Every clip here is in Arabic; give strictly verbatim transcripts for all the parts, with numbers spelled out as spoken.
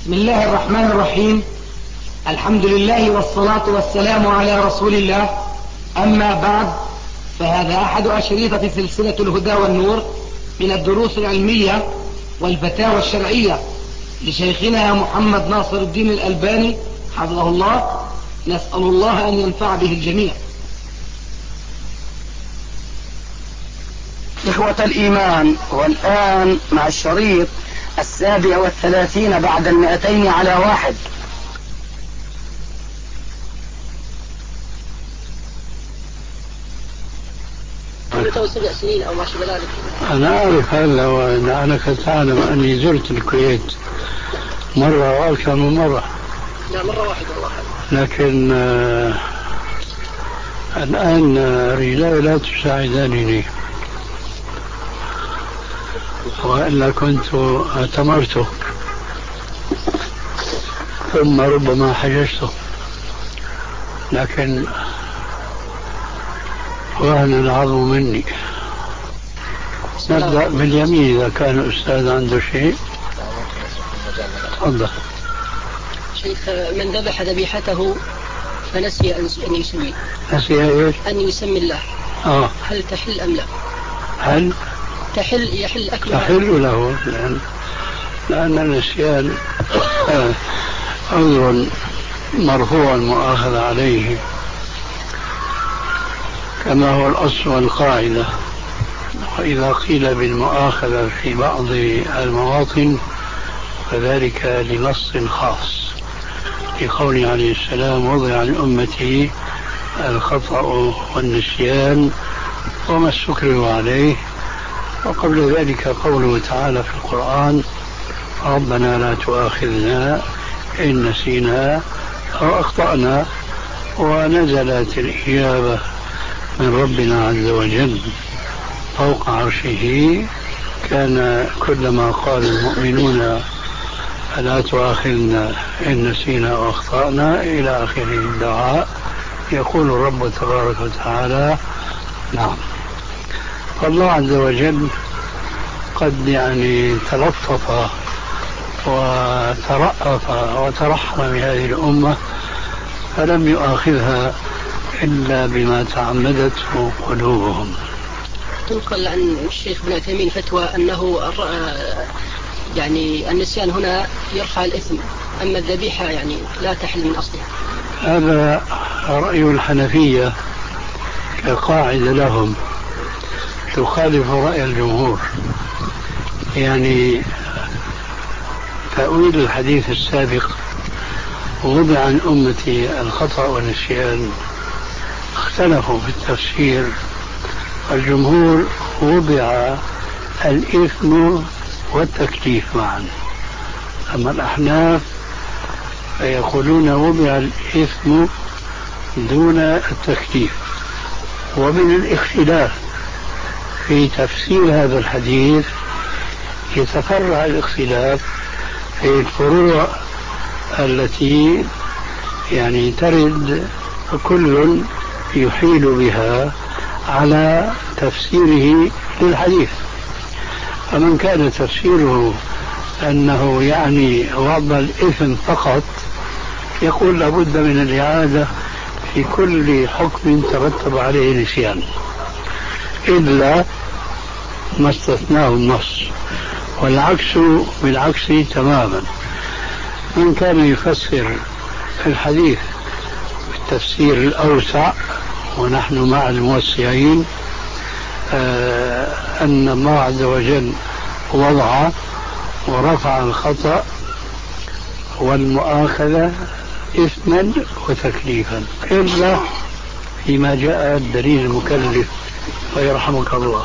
بسم الله الرحمن الرحيم. الحمد لله والصلاة والسلام على رسول الله. أما بعد، فهذا أحد أشريطة سلسلة الهدى والنور من الدروس العلمية والفتاوى الشرعية لشيخنا محمد ناصر الدين الألباني حفظه الله. نسأل الله أن ينفع به الجميع. إخوة الإيمان، والآن مع الشريط السابع والثلاثين بعد المئتين على واحد. سبع سنين أو ما شابه ذلك. أنا أعرف هذا، وأنك تعلم أني زرت الكويت مرة وأكثر من مرة. لا، مرة واحدة والله. لكن آه الآن رجلاي لا تساعدانني، وإلا كنت اعتمرت ثم ربما حججت، لكن وهن العظم مني. نبدأ باليمين إذا كان الأستاذ عنده شيء. تفضل. شيخ، من ذبح ذبيحته فنسي أن يسمي نسي إيش؟ أن يسمي الله، آه. هل تحل أم لا؟ هل تحل يحل أكلها؟ تحل له، لأن, لأن النسيان عذر مرفوع المؤاخذ عليه، كما هو الأصل والقاعدة. وإذا قيل بالمؤاخذة في بعض المواطن فذلك لنص خاص، لقوله عليه السلام: وضع عن أمتي الخطأ والنسيان وما استكرهوا عليه. وقبل ذلك قوله تعالى في القرآن: ربنا لا تؤاخذنا إن نسينا أو أخطأنا. ونزلت الإجابة من ربنا عز وجل فوق عرشه، كان كلما قال المؤمنون لا تؤاخذنا إن نسينا أو أخطأنا إلى آخر الدعاء، يقول الرب تبارك وتعالى: نعم. فالله عز وجل قد يعني تلطف وترأف وترحم بهذه الأمة، فلم يؤاخذها إلا بما تعمدته قلوبهم. تنقل عن الشيخ ابن عثيمين فتوى أنه يعني النسيان هنا يرفع الإثم، أما الذبيحة يعني لا تحل من أصلها. هذا رأي الحنفية كقاعدة لهم، تخالف رأي الجمهور. يعني تأويل الحديث السابق: وضع عن أمتي الخطأ والنسيان، اختلفوا في التفسير. الجمهور وضع الإثم والتكليف معا، أما الأحناف فيقولون وضع الإثم دون التكليف. ومن الاختلاف في تفسير هذا الحديث يتفرع الاختلاف في الفروع التي يعني ترد كل يحيل بها على تفسيره للحديث. فمن كان تفسيره أنه يعني وضع الإثم فقط، يقول لابد من الإعادة في كل حكم ترتب عليه نسيان، إلا ما استثناه النص، والعكس بالعكس تماما. من كان يفسر الحديث بالتفسير الأوسع، ونحن مع الموسعين، آه أن الله عز وجل وضع ورفع الخطأ والمؤاخذة إثما وتكليفا، إلا فيما جاء الدليل المكلف ويرحمك الله.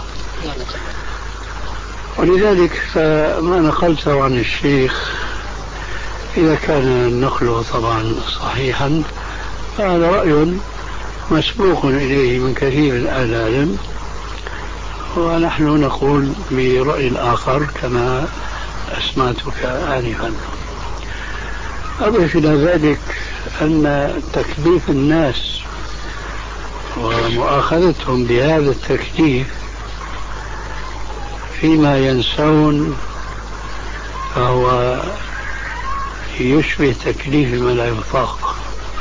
ولذلك فما نقلته عن الشيخ، إذا كان نقله طبعا صحيحا، فهذا رأي مسبوق إليه من كثير من أهل العلم، ونحن نقول برأي آخر كما أسمعتك آنفا. أضف إلى ذلك أن تكليف الناس ومؤاخذتهم بهذا التكليف فيما ينسون فهو يشبه تكليف ما لا يطاق،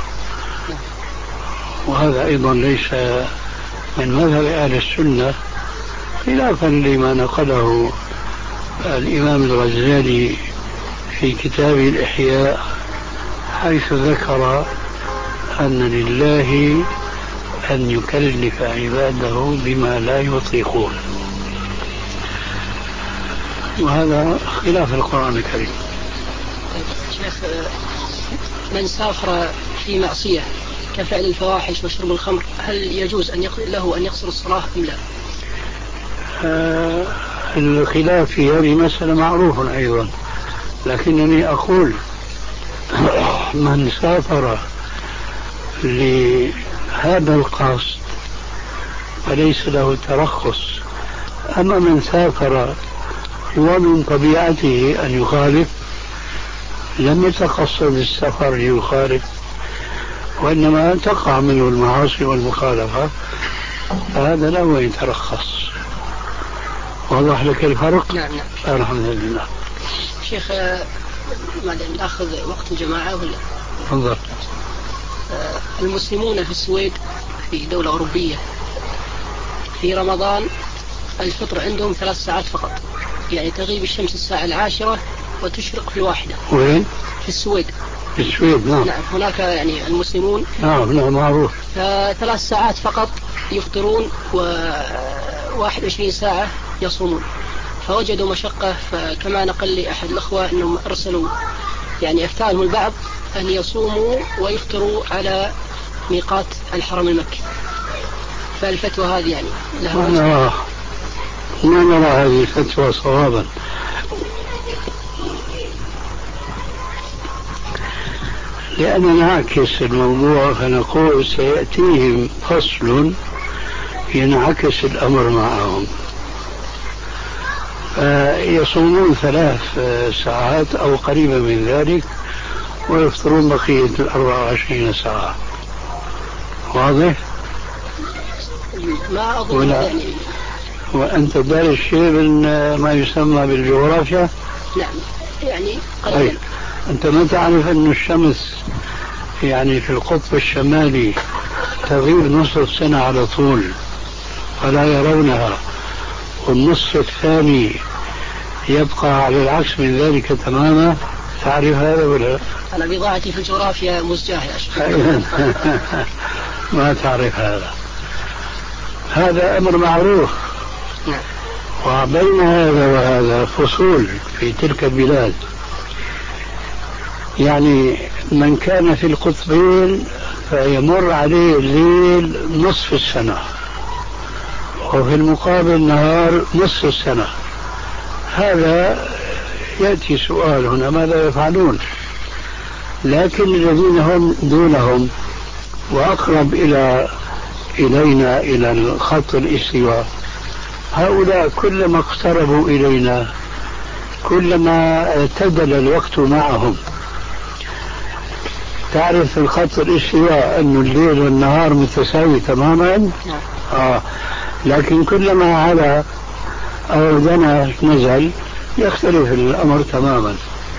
وهذا أيضا ليس من مذهب أهل السنة، خلافا لما نقله الإمام الغزالي في كتابه الإحياء، حيث ذكر أن لله أن يكلف عباده بما لا يطيقون، وهذا خلاف القرآن الكريم. شيخ، من سافر في معصية كفعل الفواحش وشرب الخمر، هل يجوز أن له أن يقصر الصلاة أم لا؟ آه الخلاف في هذه مسألة معروف أيضا، لكنني أقول من سافر لهذا القصد فليس له ترخص، أما من سافر ومن طبيعته أن يخالف لم يتقصد السفر ليخالف، وإنما تقع منه المعاصي والمخالفة، فهذا لا يترخص. وضح لك الفرق؟ نعم نعم. الحمد لله. شيخ، نأخذ وقت الجماعة ولا؟ تفضل. المسلمون في السويد في دولة أوروبية في رمضان الفطر عندهم ثلاث ساعات فقط، يعني تغيب الشمس الساعة العاشرة وتشرق في الواحدة. وين؟ في السويد. في السويد نعم. نعم هناك يعني المسلمون نعم نعم معروف. ثلاث ساعات فقط يفطرون وواحد وعشرين ساعة يصومون، فوجدوا مشقة، فكما نقل لي أحد الأخوة أنهم أرسلوا يعني أفتاهم البعض أن يصوموا ويفطروا على ميقات الحرم المكي، فالفتوى هذه يعني لها ما نرى ما نرى هذه الفتوى صوابا، لأننا نعكس الموضوع فنقول سيأتيهم فصل ينعكس الأمر معهم، يصومون ثلاث ساعات أو قريبا من ذلك ويفطرون بقية الأربع وعشرين ساعة. واضح؟ ما أظن يعني. وأنت دارس شيء من ما يسمى بالجغرافيا؟ نعم يعني قليلا. أنت ما تعرف أن الشمس يعني في القطب الشمالي تغيب نصف السنة على طول ولا يرونها، والنصف الثاني يبقى على العكس من ذلك تماما؟ تعرف هذا ولا؟ أنا بضاعتي في الجغرافيا مزجاة يا شيخ. ما تعرف هذا، هذا أمر معروف. وبين هذا وهذا فصول في تلك البلاد، يعني من كان في القطبين فيمر عليه الليل نصف السنة وفي المقابل نهار نصف السنة. هذا يأتي سؤال هنا ماذا يفعلون؟ لكن الذين هم دونهم وأقرب إلى إلينا إلى الخط الاستواء، هؤلاء كلما اقتربوا إلينا كلما اعتدل الوقت معهم. تعرف الخط الاستواء أن الليل والنهار متساوي تماما، آه. لكن كلما على أو دنا نزل يختلف الأمر تماما.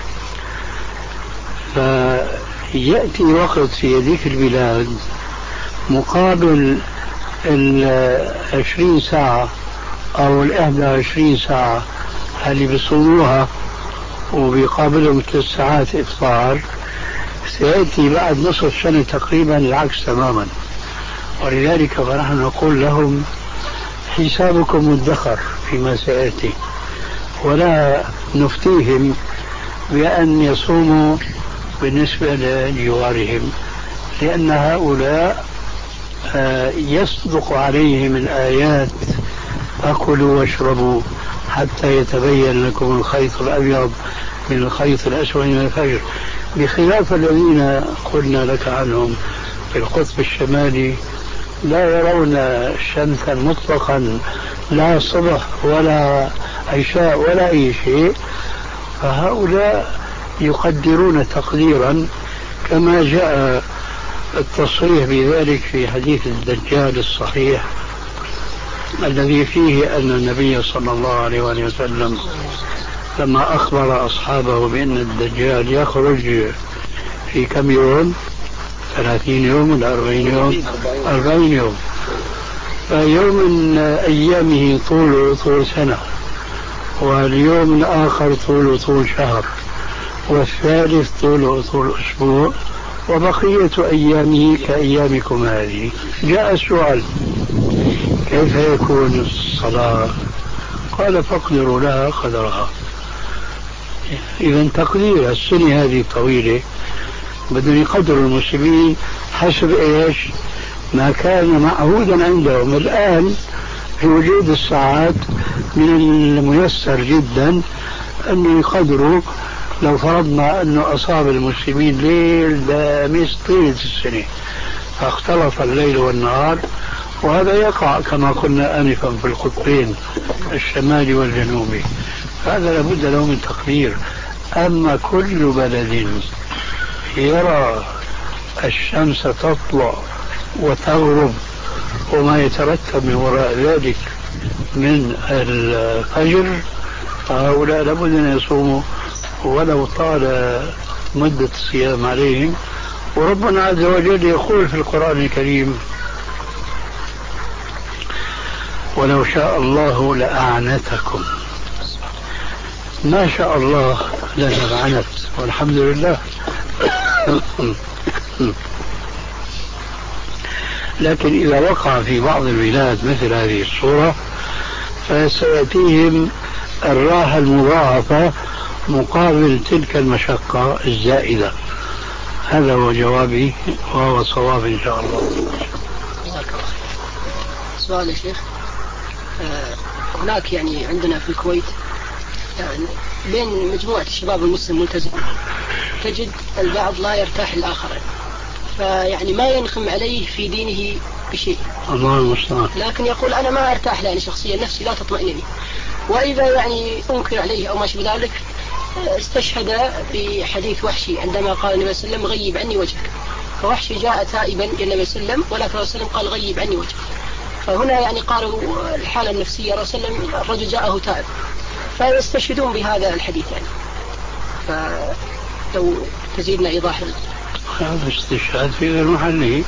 فيأتي وقت في هذه البلاد مقابل العشرين ساعة أو الإحدى عشرين ساعة اللي بيصوموها وبيقابلهم ثلاث ساعات إفطار، سيأتي بعد نصف سنة تقريبا العكس تماما. ولذلك فنحن نقول لهم حسابكم مدخر فيما سيأتي، ولا نفتيهم بأن يصوموا بالنسبة لجوارهم، لأن هؤلاء يصدق عليهم الآيات فكلوا واشربوا حتى يتبين لكم الخيط الأبيض من الخيط الأسود من الفجر، بخلاف الذين قلنا لك عنهم في القطب الشمالي لا يرون شمسا مطلقا، لا صبح ولا عشاء ولا أي شيء. فهؤلاء يقدرون تقديرا كما جاء التصريح بذلك في حديث الدجال الصحيح الذي فيه أن النبي صلى الله عليه وسلم لما أخبر أصحابه بأن الدجال يخرج في كم يوم؟ ثلاثين يوم ولا أربعين يوم؟ أربعين يوم. فيوم من أيامه طول طول سنة، واليوم الآخر طول طول شهر، والثالث طول طول أسبوع، وبقية أيامه كأيامكم هذه. جاء السؤال: كيف يكون الصلاة؟ قال: فاقدروا لها قدرها. إذا تقدير السنة هذه طويلة، بدهم يقدروا المسلمين حسب إيش؟ ما كان معهودا عندهم. الآن في وجود الساعات من الميسر جدا أن يقدروا، لو فرضنا أنه أصاب المسلمين ليل دامس طيلة السنة فاختلط الليل والنهار، وهذا يقع كما قلنا آنفا في القطبين الشمالي والجنوبي، هذا لابد له من تقدير. أما كل بلد يرى الشمس تطلع وتغرب وما يترتب من وراء ذلك من الفجر، فهؤلاء لابد أن يصوموا ولو طال مدة الصيام عليهم. وربنا عز وجل يقول في القرآن الكريم: ولو شاء الله لأعنتكم. ما شاء الله لنعنت، والحمد لله. لكن إذا وقع في بعض البلاد مثل هذه الصورة فسيأتيهم الراحة المضاعفة مقابل تلك المشقة الزائدة. هذا هو جوابي، وهو صواب إن شاء الله. سؤال يا شيخ. آه هناك يعني عندنا في الكويت يعني بين مجموعة الشباب المسلم الملتزم تجد البعض لا يرتاح الآخر، فيعني ما ينخم عليه في دينه بشيء، الله المستعان، لكن يقول أنا ما أرتاح لأني شخصيا نفسي لا تطمئنني، وإذا يعني أنكر عليه أو ما شابه ذلك استشهد بحديث وحشي عندما قال النبي صلى الله عليه وسلم: غيب عني وجهك. فوحشي جاء تائبا إلى النبي صلى الله عليه وسلم، ولكن الرسول صلى الله عليه وسلم قال: غيب عني وجهك. فهنا يعني قالوا الحالة النفسية، الرسول صلى الله عليه وسلم الرجل جاءه تائب، فيستشهدون بهذا الحديث يعني. فلو تزيدنا إيضاح. هذا استشهاد في غير محله.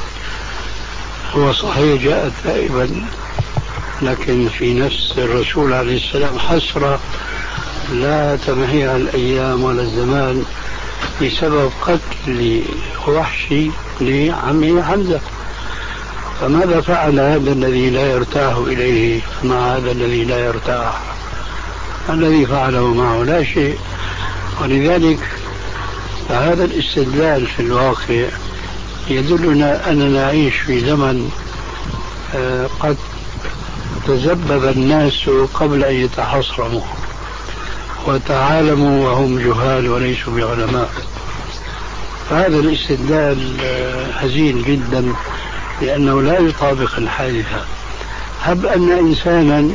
هو صحيح جاء تائبا، لكن في نفس الرسول عليه السلام حسرة لا تمحيها الأيام ولا الزمان بسبب قتل وحشي لعمه حمزة. فماذا فعل هذا الذي لا يرتاح إليه مع هذا الذي لا يرتاح؟ الذي فعله معه لا شيء. ولذلك هذا الاستدلال في الواقع يدلنا أننا نعيش في زمن قد تزبب الناس قبل أن يتحصرموا وتعالموا وهم جهال وليسوا بعلماء. فهذا الاستدلال حزين جدا لأنه لا يطابق الحادثة. هب أن إنسانا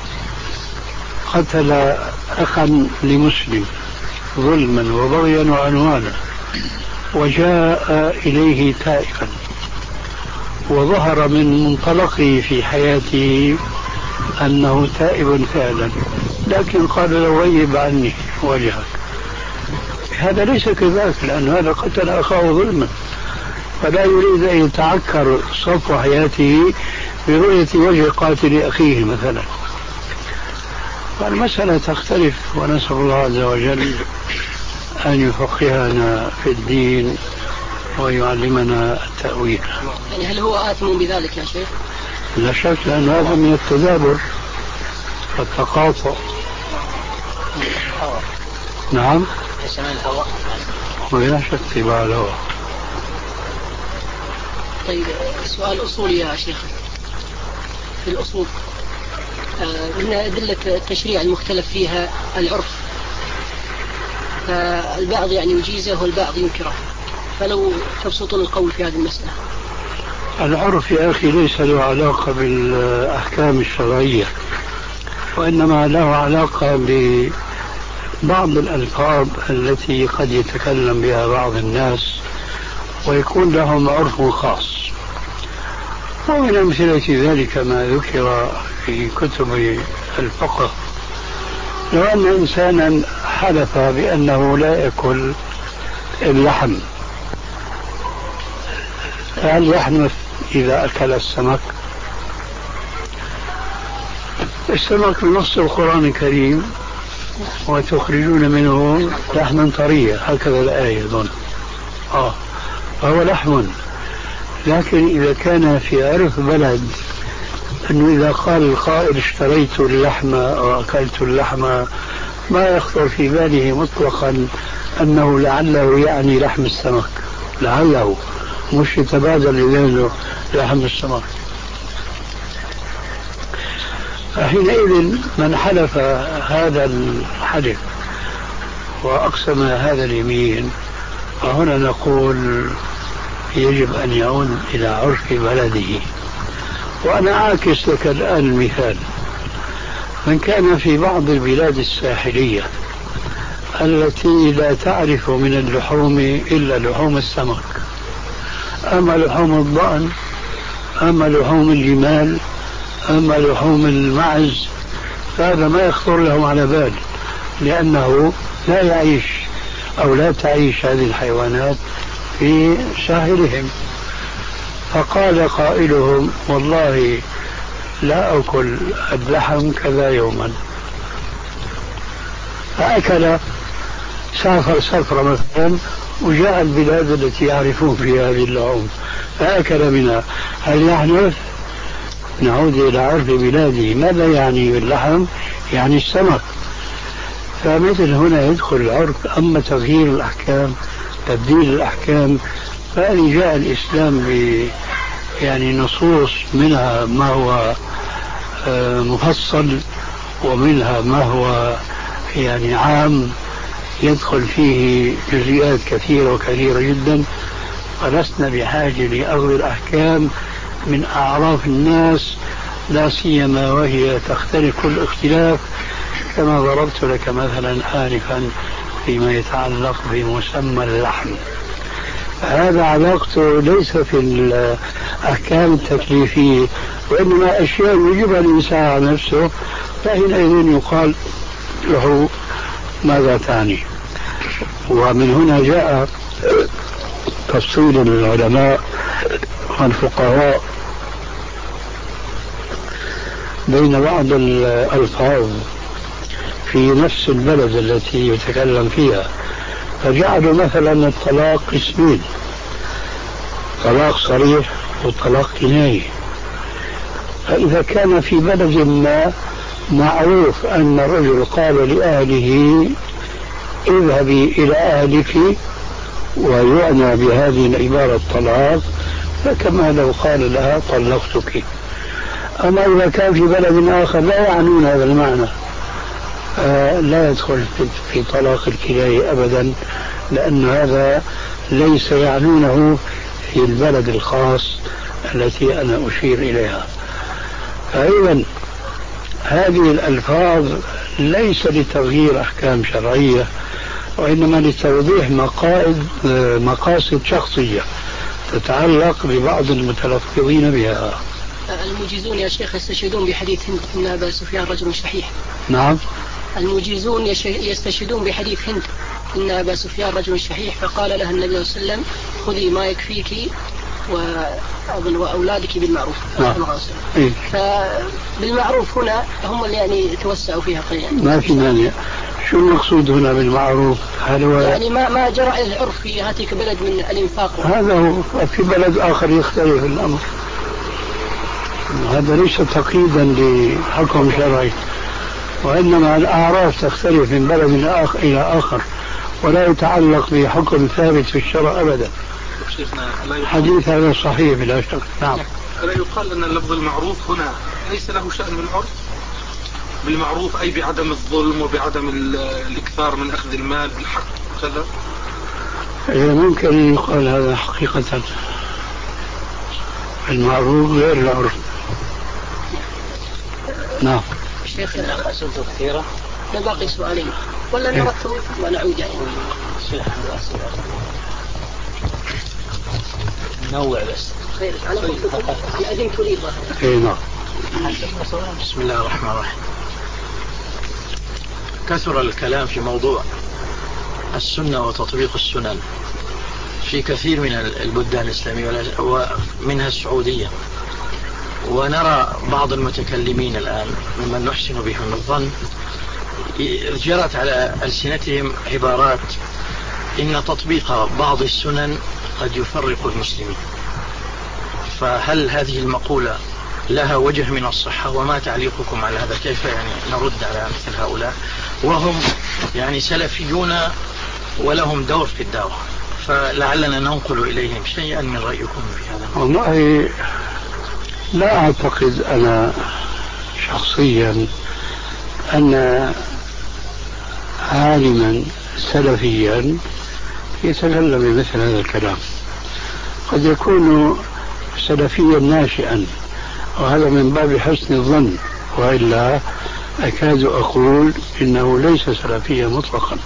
قتل أخا لمسلم ظلما وبغيا وعنوانا وجاء إليه تائبا وظهر من منطلقه في حياته أنه تائب فعلا، لكن قال له: غيب عني وجهك. هذا ليس كذلك، لأن هذا قتل أخاه ظلما، فلا يريد أن يتعكر صفو حياته برؤية وجه قاتل أخيه مثلا. فالمسألة تختلف، ونسأل الله عز وجل أن يفقهنا في الدين ويعلمنا التأويل. يعني هل هو آثم بذلك يا شيخ؟ لا شك، لأن هذا من التدابر والتقاطع. نعم، ولا شك اتباع الهوى. طيب سؤال أصولي يا شيخ. في الأصول من أدلة التشريع المختلف فيها العرف، فالبعض يعني يجيزه والبعض ينكره، فلو تبسطون القول في هذه المسألة. العرف يا أخي ليس له علاقة بالأحكام الشرعية، وإنما له علاقة ببعض الألفاظ التي قد يتكلم بها بعض الناس ويكون لهم عرف خاص. ومن أمثلة ذلك ما ذكر في كتب الفقه لو أن إنسانا حلف بأنه لا يأكل اللحم، فهل يحنث إذا أكل السمك؟ السمك بنص القرآن الكريم وتخرجون منه لحما طريا، هكذا الآية أظن. آه فهو لحم، لكن إذا كان في عرف بلد أنه إذا قال القائل اشتريت اللحم أو أكلت اللحم، ما يخطر في باله مطلقا أنه لعله يعني لحم السمك، لعله مش يتبادل إليه لحم السمك. فحينئذ من حلف هذا الحلف وأقسم هذا اليمين، فهنا نقول يجب أن يعود إلى عرف بلده. وأنا أعكس لك الآن المثال: من كان في بعض البلاد الساحلية التي لا تعرف من اللحوم إلا لحوم السمك، أما لحوم الضأن، أما لحوم الجمال، أما لحوم المعز، فهذا ما يخطر لهم على بال، لأنه لا يعيش أو لا تعيش هذه الحيوانات في ساحلهم. فقال قائلهم: والله لا أكل اللحم كذا يوما، فأكل، سافر سفرة مثلا وجاء البلاد التي يعرفون فيها هذه اللحوم فأكل منها، هل يحنث؟ نعود إلى عرف بلاده. ماذا يعني باللحم؟ يعني السمك. فمثل هنا يدخل العرف. أما تغيير الأحكام، تبديل الأحكام، فإن جاء الإسلام ب يعني نصوص منها ما هو مفصل ومنها ما هو يعني عام يدخل فيه جزئيات كثيرة وكثيرة جدا، فلسنا بحاجة لأخذ الأحكام من أعراف الناس، لا سيما وهي تختلف كل اختلاف، كما ضربت لك مثلا آنفا فيما يتعلق بمسمى اللحم. هذا علاقته ليس في الأحكام التكليفية، وإنما أشياء يجب الإنسان على نفسه، فحينئذ يقال له ماذا تعني. ومن هنا جاء تفصيل العلماء والفقهاء بين بعض الألفاظ في نفس البلد التي يتكلم فيها، فجعلوا مثلا الطلاق قسمين: طلاق صريح وطلاق كناية. فإذا كان في بلد ما معروف أن الرجل قال لأهله اذهبي إلى أهلك ويعنى بهذه العبارة الطلاق، فكما لو قال لها طلقتك. أما إذا كان في بلد آخر لا يعنون هذا المعنى، آه لا يدخل في طلاق الكناية أبدا، لأن هذا ليس يعنونه في البلد الخاص التي أنا أشير إليها. فإذا هذه الألفاظ ليس لتغيير أحكام شرعية، وإنما لتوضيح مقاصد مقاصد شخصية تتعلق ببعض المتلفظين بها. المجيزون يا شيخ يستشهدون بحديث هند إن أبا سفيان رجل شحيح. نعم. المجيزون يستشهدون بحديث هند إن أبا سفيان رجل شحيح، فقال لها النبي صلى الله عليه وسلم: خذي ما يكفيك وأولادك بالمعروف. نعم. إيه؟ فبالمعروف هنا هم اللي يعني توسعوا فيها قليلا. ما في مانع. شو المقصود هنا بالمعروف؟ هل هو يعني ما ما جرى العرف في هاتيك بلد من الإنفاق؟ هذا هو. في بلد آخر يختلف الأمر. هذا ليس تقييدا لحكم شرعي، وإنما الأعراف تختلف من بلد آخر إلى آخر، ولا يتعلق بحكم ثابت في الشرع أبدا. حديث هذا صحيح بلا شك. نعم. ألا يقال أن اللفظ المعروف هنا ليس له شأن بالعرف؟ بالمعروف أي بعدم الظلم وبعدم الإكثار من أخذ المال بالحق وكذا. ممكن أن يقال هذا حقيقة. المعروف غير العرف. نعم. شيخ أسئلته كثيرة، باقي سؤالين ولا نرتب ونعود يعني؟ نوع بس. خير على فضلكم أنا أذنت لي إيه نعم. بسم الله الرحمن الرحيم. كثر الكلام في موضوع السنة وتطبيق السنن في كثير من البلدان الإسلامية ومنها السعودية، ونرى بعض المتكلمين الآن ممن نحسن بهم الظن جرت على ألسنتهم عبارات إن تطبيق بعض السنن قد يفرق المسلمين. فهل هذه المقولة لها وجه من الصحة؟ وما تعليقكم على هذا؟ كيف يعني نرد على مثل هؤلاء وهم يعني سلفيون ولهم دور في الدعوة؟ فلعلنا ننقل إليهم شيئا من رأيكم في هذا. والله لا أعتقد أنا شخصيا أن عالما سلفيا يتكلم بمثل هذا الكلام. قد يكون سلفيا ناشئا، وهذا من باب حسن الظن، وإلا أكاد أقول إنه ليس سلفيا مطلقا.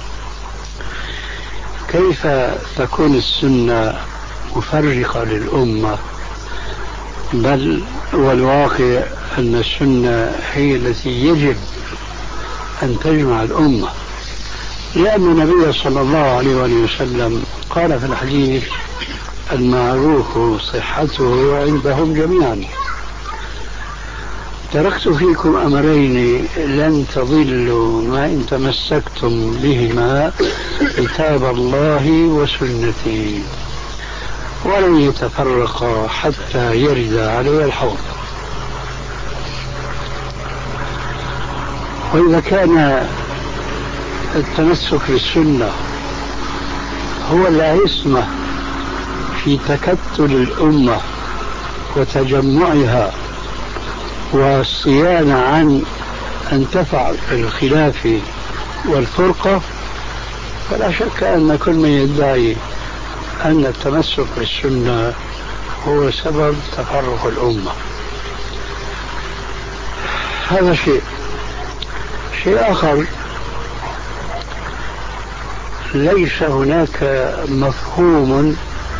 كيف تكون السنة مفرقة للأمة؟ بل والواقع أن السنة هي التي يجب أن تجمع الأمة، لأن النبي صلى الله عليه وسلم قال في الحديث المعروف صحته عندهم جميعا: تركت فيكم أمرين لن تضلوا ما إن تمسكتم بهما، كتاب الله وسنتي، ولن يتفرقا حتى يرد علي الحوض. وإذا كان التمسك بالسنة هو العصمة في تكتل الأمة وتجمعها والصيانة عن أن تقع في الخلاف والفرقة، فلا شك أن كل من يدعي أن التمسك بالسنة هو سبب تفرق الأمة. هذا شيء. شيء آخر، ليس هناك مفهوم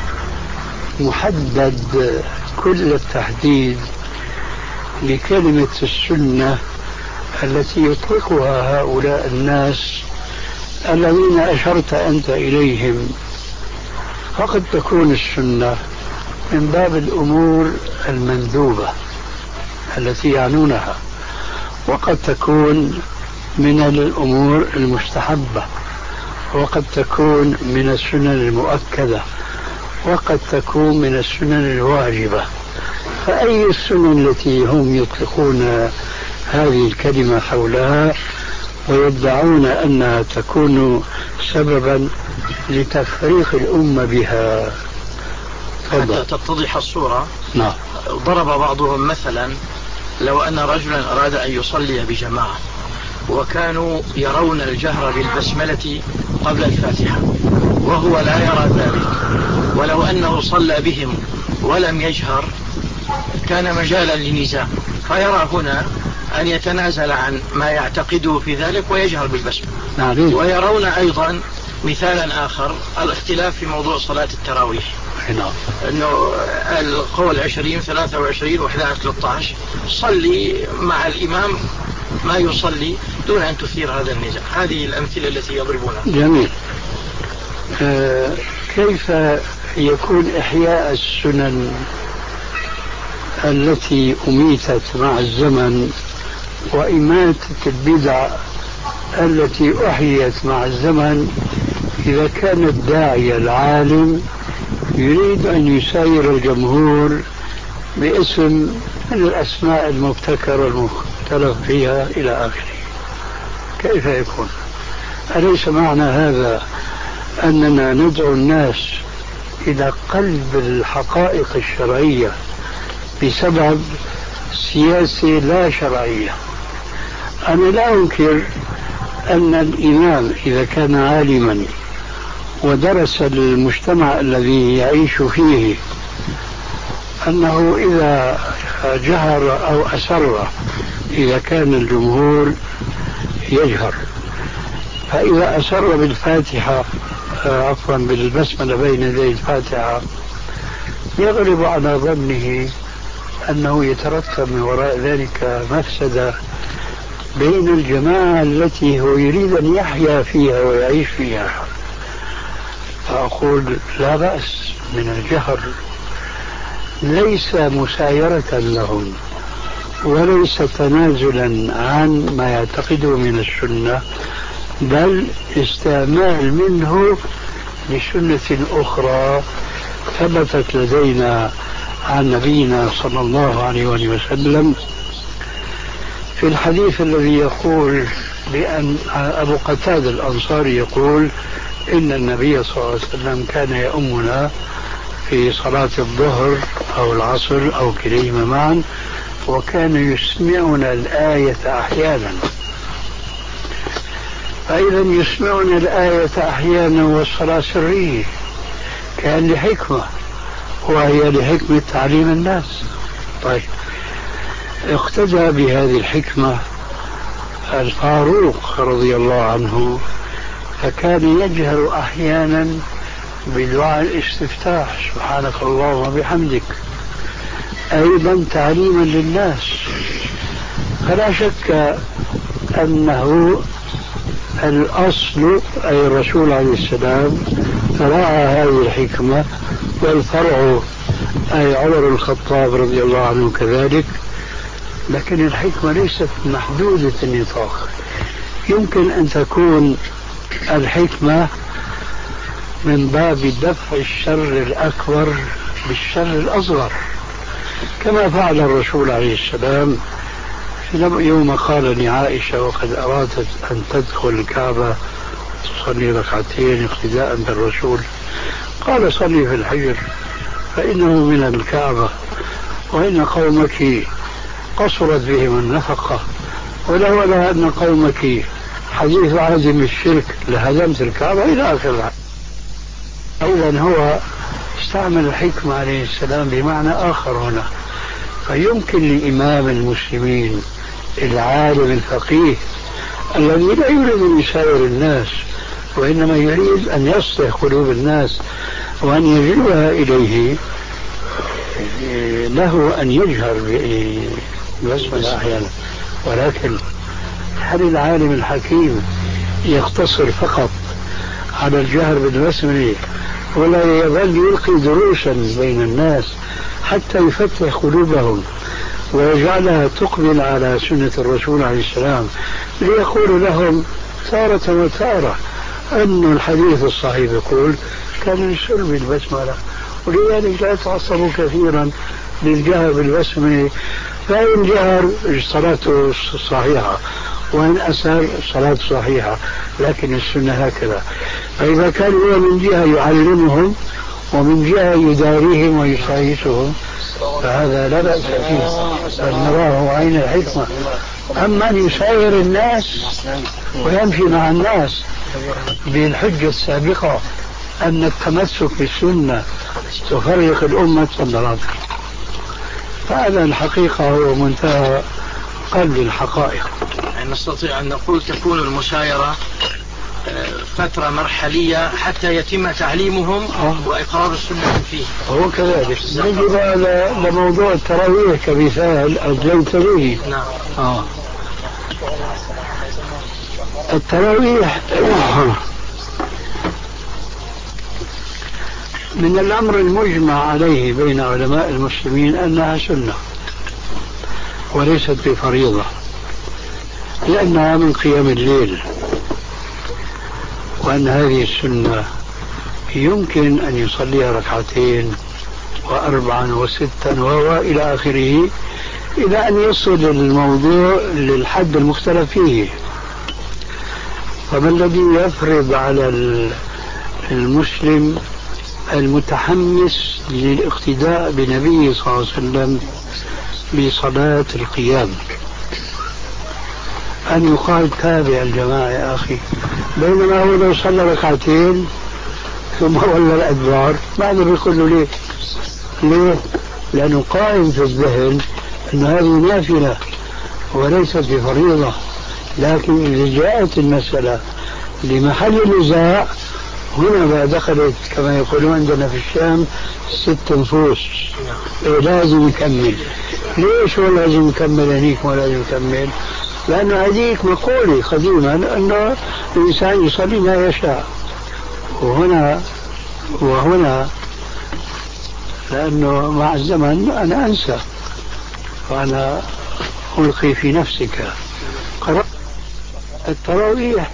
محدد كل التحديد لكلمة السنة التي يطلقها هؤلاء الناس الذين أشرت أنت إليهم. فقد تكون السنة من باب الأمور المندوبة التي يعنونها، وقد تكون من الأمور المستحبة، وقد تكون من السنن المؤكدة، وقد تكون من السنن الواجبة. فأي السنن التي هم يطلقون هذه الكلمة حولها ويدعون أنها تكون سببا لتفريق الأمة بها؟ حتى تتضح الصورة. نعم. ضرب بعضهم مثلا: لو أن رجلا أراد أن يصلي بجماعة وكانوا يرون الجهر بالبسملة قبل الفاتحة وهو لا يرى ذلك، ولو أنه صلى بهم ولم يجهر كان مجالا لنزاع، فيرى هنا أن يتنازل عن ما يعتقده في ذلك ويجهر بالبسملة. نعم. ويرون أيضا مثالا آخر، الاختلاف في موضوع صلاة التراويح. نعم. أنه القول عشرين ثلاثة وعشرين وإحدى ثلاثة عشر، صلي مع الإمام ما يصلي دون أن تثير هذا النزاع. هذه الأمثلة التي يضربونها. جميل. آه كيف يكون إحياء السنن التي أميتت مع الزمن وإماتة البدع التي أحيت مع الزمن إذا كان الداعية العالم يريد أن يساير الجمهور باسم من الأسماء المبتكرة المختلف فيها إلى آخره؟ كيف يكون؟ أليس معنى هذا أننا ندعو الناس إلى قلب الحقائق الشرعية بسبب سياسة لا شرعية؟ أنا لا أنكر أن الإمام إذا كان عالما ودرس المجتمع الذي يعيش فيه أنه إذا جهر أو أسر إذا كان الجمهور يجهر، فإذا أسر بالفاتحة عفوا بالبسملة بين يدي الفاتحة يغلب على ظنه أنه يترتب من وراء ذلك مفسدة بين الجماعة التي هو يريد أن يحيا فيها ويعيش فيها، فأقول لا بأس من الجهر، ليس مسايرة لهم وليس تنازلا عن ما يعتقده من السنة، بل استعمال منه لسنة أخرى ثبتت لدينا عن نبينا صلى الله عليه وسلم في الحديث الذي يقول بأن أبو قتادة الأنصاري يقول إن النبي صلى الله عليه وسلم كان يؤمنا في صلاة الظهر أو العصر أو كليهما معا، وكان يسمعنا الآية أحيانا. فإذا يسمعنا الآية أحيانا والصلاة سرية كان لحكمة، وهي لحكمة تعليم الناس. طيب، اقتدى بهذه الحكمة الفاروق رضي الله عنه، فكان يجهر أحيانا بدعاء الاستفتاح سبحانك اللهم وبحمدك، أيضا تعليما للناس. فلا شك أنه الأصل أي الرسول عليه السلام راعى هذه الحكمة، والفرع أي عمر الخطاب رضي الله عنه كذلك. لكن الحكمة ليست محدودة النطاق، يمكن أن تكون الحكمة من باب دفع الشر الأكبر بالشر الأصغر، كما فعل الرسول عليه السلام يوم قال لعائشة وقد أرادت أن تدخل الكعبة تصلي ركعتين اقتداء بالرسول، قال صلي في الحجر فإنه من الكعبة، وإن قومك قصرت بهم النفقة، ولولا أن قومك حديث عهد بالشرك لهدمت الكعبة إلى آخر. أيضا هو استعمل الحكمة عليه السلام بمعنى آخر هنا، فيمكن لإمام المسلمين العالم الفقيه الذي لا يريد أن يساير الناس، وإنما يريد أن يصلح قلوب الناس وأن يجلبها إليه، له أن يجهر بسمة أحيانا. ولكن هل العالم الحكيم يقتصر فقط على الجهر بالبسمة ولا يظل يلقي دروسا بين الناس حتى يفتح قلوبهم ويجعلها تقبل على سنة الرسول عليه السلام، ليقول لهم تارة وتارة أن الحديث الصحيح يقول كان يسر بالبسملة، ولذلك لا يتعصبوا كثيرا للجهر بالبسمة، فإن جهر صلاته صحيحة وإن أسر صلاة صحيحة، لكن السنة هكذا. فإذا كان هو من جهة يعلمهم ومن جهة يداريهم ويسايسهم فهذا لا بأس فيه، بل نراه عين الحكمة. أما أن يساير الناس ويمشي مع الناس بالحجة السابقة أن التمسك بالسنة تفرق الأمة صدرات، فهذا الحقيقة هو منتهى قلب الحقائق. يعني نستطيع أن نقول تكون المسايرة فترة مرحلية حتى يتم تعليمهم أوه. وإقرار السنة فيه. هو كذلك. نجد لموضوع التراويح كمثال أجلت به. نعم. آه. التراويح من الأمر المجمع عليه بين علماء المسلمين أنها سنة وليست بفريضة، لأنها من قيام الليل، وأن هذه السنة يمكن أن يصليها ركعتين وأربعا وستا وإلى آخره، إلى أن يصل الموضوع للحد المختلف فيه. فما الذي يفرض على المسلم المتحمس للاقتداء بنبيه صلى الله عليه وسلم بصلاة القيام أن يقال تابع الجماعة يا أخي، بينما هو لو صلى ركعتين ثم ولى الأدبار بعد بيقول له ليه؟ ليه؟ لأنه قائم في الذهن أن هذه نافلة وليست بفريضة. لكن إذا جاءت المسألة لمحل نزاع هنا ما دخلت كما يقولون عندنا في الشام ست نفوس، إيه لازم يكمل. ليش هو لازم يكمل هنيك ولا لازم يكمل؟ لأنه هذيك مقولة قديما أنه الإنسان يصلي ما يشاء. وهنا وهنا لأنه مع الزمن أنا أنسى، وأنا ألقي في نفسك قرأت التراويح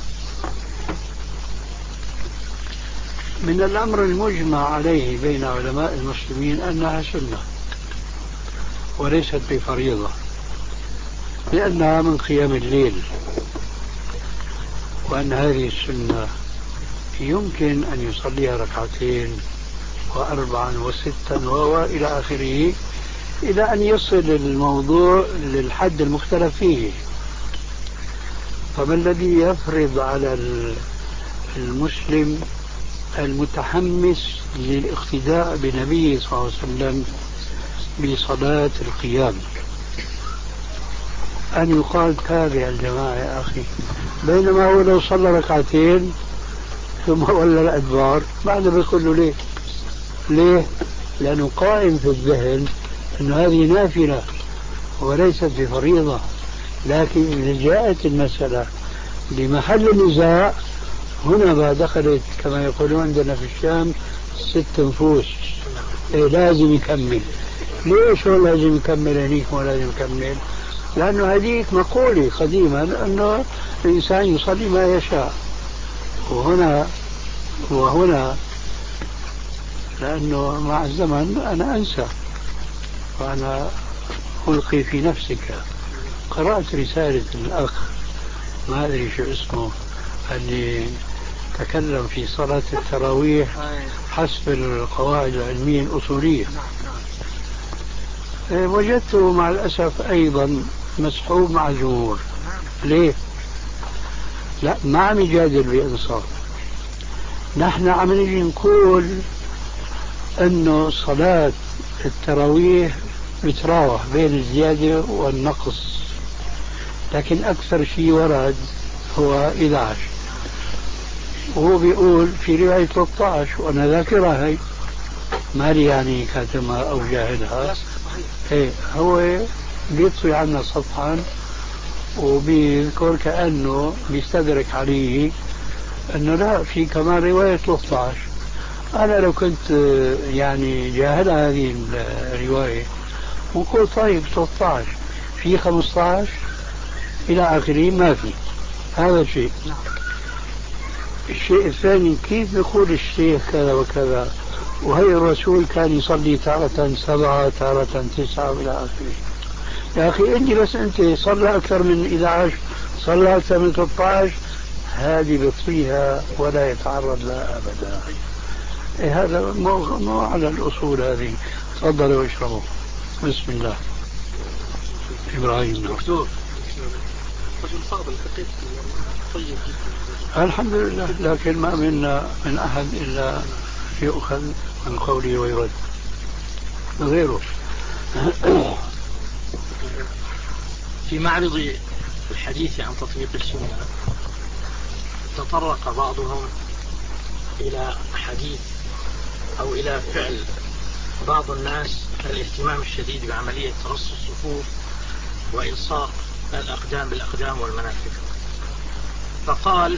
من الأمر المجمع عليه بين علماء المسلمين أنها سنة وليست بفريضة، لأنها من قيام الليل، وأن هذه السنة يمكن أن يصليها ركعتين وأربعا وستا وإلى آخره، إلى أن يصل الموضوع للحد المختلف فيه. فما الذي يفرض على المسلم المتحمس للاقتداء بنبيه صلى الله عليه وسلم بصلاة القيام أن يقال تابع الجماعة يا أخي، بينما هو لو صلى ركعتين ثم ولى الأدبار بعد بيقول له ليه؟ ليه؟ لأنه قائم في الذهن أن هذه نافلة وليست بفريضة. لكن إذا جاءت المسألة لمحل النزاع هنا ما دخلت كما يقولون عندنا في الشام ست نفوس. إيه لازم يكمل. ليش هو لازم يكمل هنيك ولازم يكمل؟ لأنه هذيك مقولة قديما أنه الإنسان يصلي ما يشاء. وهنا وهنا لأنه مع الزمن أنا أنسى، وأنا ألقي في نفسك. قرأت رسالة الأخ ما أدري شو اسمه اللي تكلم في صلاة التراويح حسب القواعد العلمية الأصولية. وجدته مع الأسف أيضا مسحوب مع الجمهور. ليه؟ لا ما عم يجادل بإنصاف. نحن عم نجي نقول أنه صلاة التراويح بتراوح بين الزيادة والنقص، لكن أكثر شيء ورد هو إحدى عشر، وهو بيقول في رواية ثلاثة عشر، وأنا ذاكرها هي مالي يعني كاتمها أو جاهلها. إيه هو بيطوي عنا صفحا وبيذكر كأنه بيستدرك عليه أنه لا في كمان رواية ثلاثة عشر. أنا لو كنت يعني جاهل هذه الرواية ونقول طيب ثلاثة عشر في خمسة عشر إلى آخره ما في هذا شيء. الشيء الثاني كيف يقول الشيخ كذا وكذا وهي الرسول كان يصلي تارة سبعة تارة تسعة إلى آخره. يا أخي أنت بس أنت صلى أكثر من إحدى عشر صلى أكثر من ثلاثة عشر هذه بطفيها ولا يتعرض لها أبدا. إيه هذا مو, مو على الأصول هذه. تفضلوا واشربوا. بسم الله. إبراهيم دكتور رجل فاضل فقير طيب جدا الحمد لله، لكن ما منا من أحد إلا يؤخذ من قوله ويرد غيره. في معرض الحديث عن تطبيق السنة تطرق بعضهم إلى حديث أو إلى فعل بعض الناس الاهتمام الشديد بعملية ترص الصفوف وإلصاق الأقدام بالأقدام والمنافق. فقال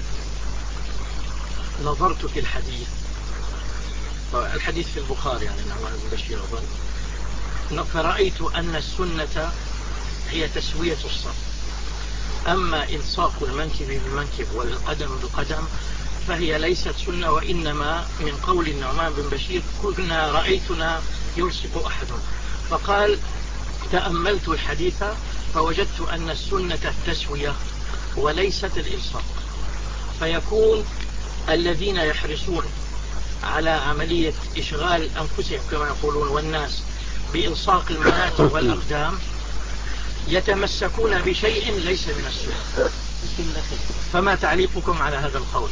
نظرت في الحديث، الحديث في البخاري يعني نعمان بن بشير أظن، فرأيت أن السنة هي تسوية الصف، أما إلصاق المنكب بالمنكب والقدم بالقدم فهي ليست سنة، وإنما من قول النعمان بن بشير كنا رأيتنا يلصق أحدهم. فقال تأملت الحديث فوجدت أن السنة التسوية وليست الإلصاق، فيكون الذين يحرصون على عملية إشغال أنفسهم كما يقولون والناس بإلصاق المناكب والأقدام يتمسكون بشيء ليس من السنة. فما تعليقكم على هذا القول؟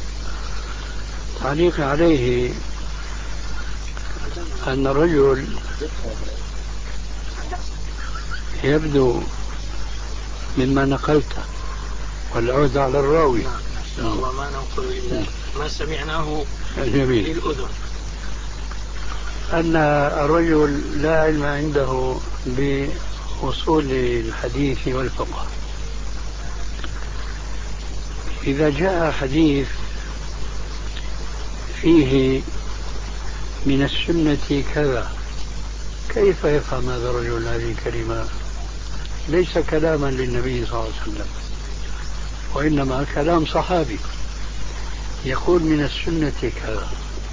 تعليق عليه أن الرجل يبدو مما نقلته والعود على الراوي وما ننقل إلا ما سمعناه جميل للأذن، أن الرجل لا علم عنده بأصول الحديث والفقه، إذا جاء حديث فيه من السنة كذا، كيف يفهم هذا الرجل هذه الكلمة؟ ليس كلاما للنبي صلى الله عليه وسلم، وإنما كلام صحابي يقول من السنة كذا،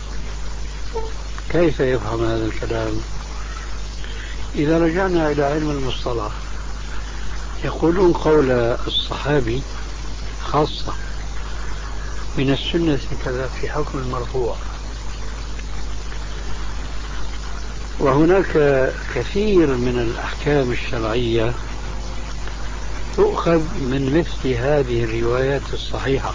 كيف يفهم هذا الكلام؟ إذا رجعنا إلى علم المصطلح يقولون قول الصحابي خاصة، من السنة كذا في حكم المرفوع. وهناك كثير من الأحكام الشرعية تؤخذ من مثل هذه الروايات الصحيحة،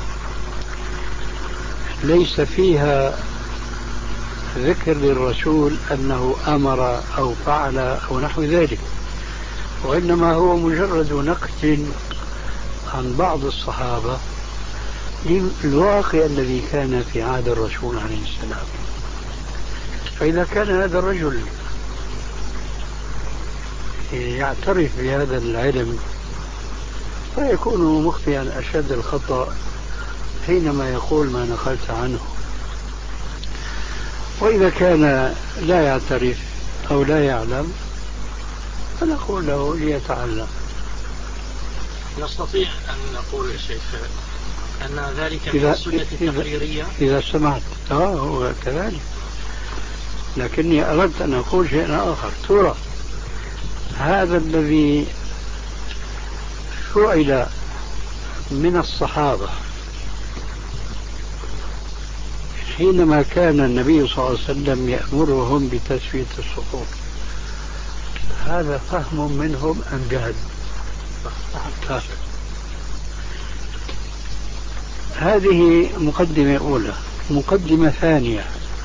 ليس فيها ذكر للرسول أنه أمر أو فعل أو نحو ذلك، وإنما هو مجرد نقل عن بعض الصحابة للواقع الذي كان في عهد الرسول عليه السلام. فإذا كان هذا الرجل يعترف بهذا العلم فيكون مخطئا أشد الخطأ حينما يقول ما نقلت عنه. وإذا كان لا يعترف أو لا يعلم فنقول له ليتعلم. نستطيع أن نقول يا شيخ أن ذلك من السنة التقريرية إذا سمعت. آه هو كذلك، لكني أردت أن أقول شيئا آخر. ترى هذا الذي فعل من الصحابة حينما كان النبي صلى الله عليه وسلم يأمرهم بتسوية الصفوف، هذا فهم منهم أم جهل؟ هذه مقدمة أولى. مقدمة ثانية،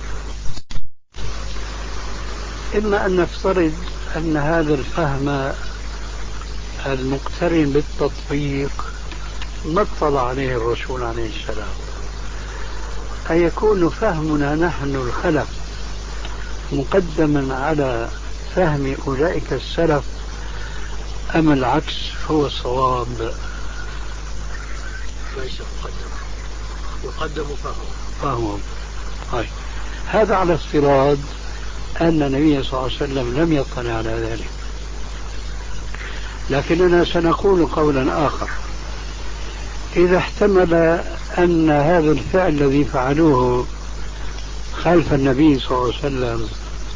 إما أن نفترض أن هذا الفهم المقترن بالتطبيق ما اطلع عليه الرسول عليه السلام، أن يكون فهمنا نحن الخلف مقدما على فهم أولئك السلف، أم العكس هو الصواب؟ ليس مقدم، يقدم فهمه فهمه. طيب هذا على افتراض أن النبي صلى الله عليه وسلم لم يطلع على ذلك. لكننا سنقول قولا آخر، إذا احتمل أن هذا الفعل الذي فعلوه خلف النبي صلى الله عليه وسلم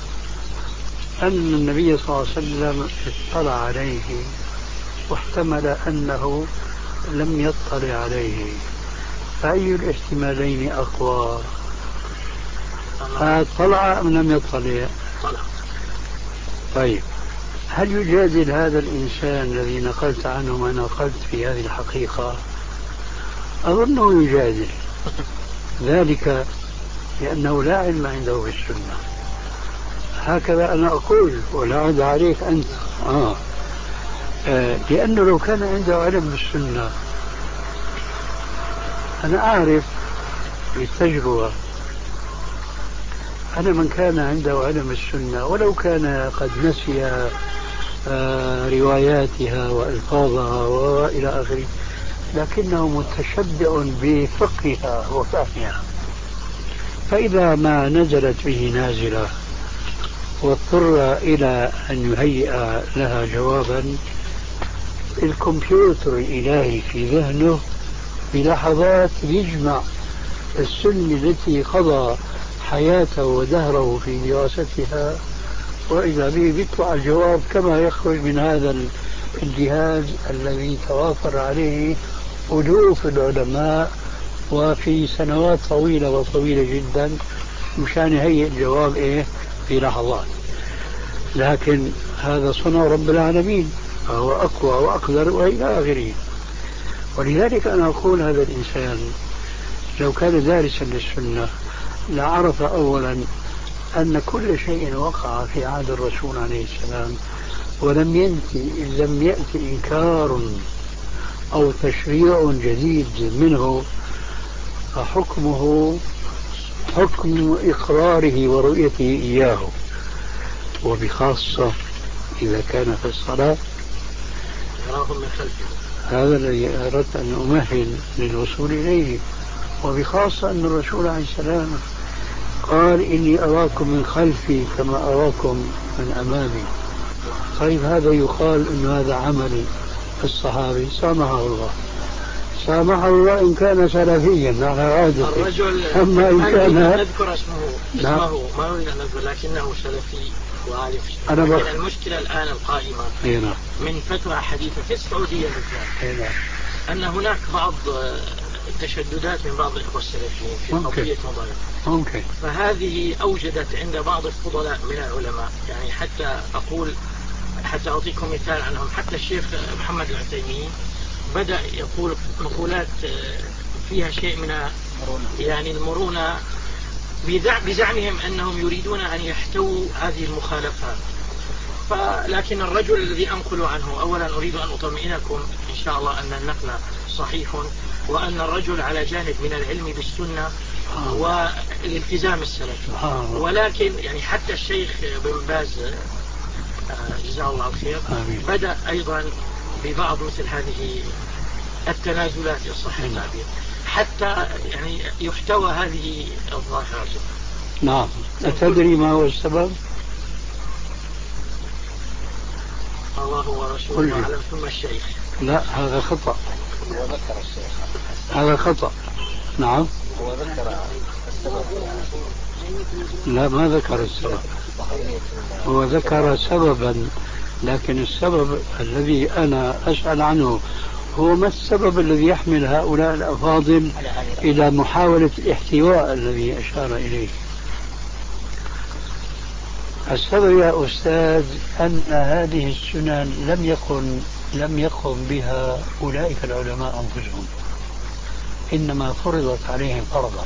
أن النبي صلى الله عليه وسلم اطلع عليه، واحتمل أنه لم يطلع عليه، فأي الاحتمالين أقوى؟ اطلع أم لم يطلع؟ طيب هل يجادل هذا الإنسان الذي نقلت عنه ما نقلت في هذه الحقيقة؟ أظنه يجادل، ذلك لأنه لا علم عنده في السنة. هكذا أنا أقول ولا أعد عليك أنت. آه. آه لأنه لو كان عنده علم بالسنة، أنا أعرف بالتجربة أنا من كان عنده علم السنة ولو كان قد نسي آه رواياتها وألفاظها وإلى آخره، لكنه متشبع بفقهها وفهمها، فإذا ما نزلت به نازلة واضطر إلى أن يهيئ لها جوابا، الكمبيوتر الإلهي في ذهنه بلحظات يجمع السنة التي قضى حياته ودهره في دراستها، وإذا به بيطلع الجواب كما يخرج من هذا الجهاز الذي توافر عليه ألوف العلماء وفي سنوات طويلة وطويلة جدا مشان يهيئ الجواب إيه في لحظات. لكن هذا صنع رب العالمين، فهو أقوى وأقدر وإلى آخره. ولذلك أنا أقول هذا الإنسان لو كان دارسا للسنة لعرف أولا أن كل شيء وقع في عهد الرسول عليه السلام ولم يأتي لم يأتي إنكار أو تشريع جديد منه، فحكمه حكم إقراره ورؤيته إياه، وبخاصة إذا كان في الصلاة يراهم من خلفه. هذا الذي أردت أن أمهل للوصول إليه، وبخاصة أن الرسول عليه السلام قال إني أراكم من خلفي كما أراكم من أمامي. طيب هذا يقال أن هذا عمل الصحابي، سامحه الله، سامحه الله إن كان سلفيا على عادته. الرجل أما إن كان نذكر اسمه اسمه ما أريد أن نذكر لكنه سلفي وعارف. لكن بخ... المشكلة الآن القائمة هنا. من فترة حديثة في السعودية بالذات أن هناك بعض التشددات من بعض الإخوة السلفيين في قضية مضايق ممكن، فهذه أوجدت عند بعض الفضلاء من العلماء، يعني حتى أقول حتى أعطيكم مثال عنهم، حتى الشيخ محمد العثيمين بدأ يقول مقولات فيها شيء من يعني المرونة بزعمهم أنهم يريدون أن يحتووا هذه المخالفات. لكن الرجل الذي أنقل عنه، أولا أريد أن أطمئنكم إن شاء الله أن النقل صحيح، وأن الرجل على جانب من العلم بالسنة والالتزام السلفي. ولكن يعني حتى الشيخ بن باز جزاه الله الخير بدأ أيضا ببعض مثل هذه التنازلات الصحيح التعبير حتى يعني يحتوى هذه الظاهرة. نعم. أتدري ما هو السبب؟ الله ورسوله أعلم. ثم الشيخ. لا هذا خطأ. هو ذكر الشيخ. هذا خطأ. نعم. هو ذكر السبب. لا ما ذكر السبب، هو ذكر سببا، لكن السبب الذي أنا أسأل عنه هو ما السبب الذي يحمل هؤلاء الأفاضل إلى محاولة الاحتواء الذي أشار إليه. السبب يا أستاذ أن هذه السنن لم يكن لم يقم بها أولئك العلماء أنفسهم، إنما فرضت عليهم فرضا.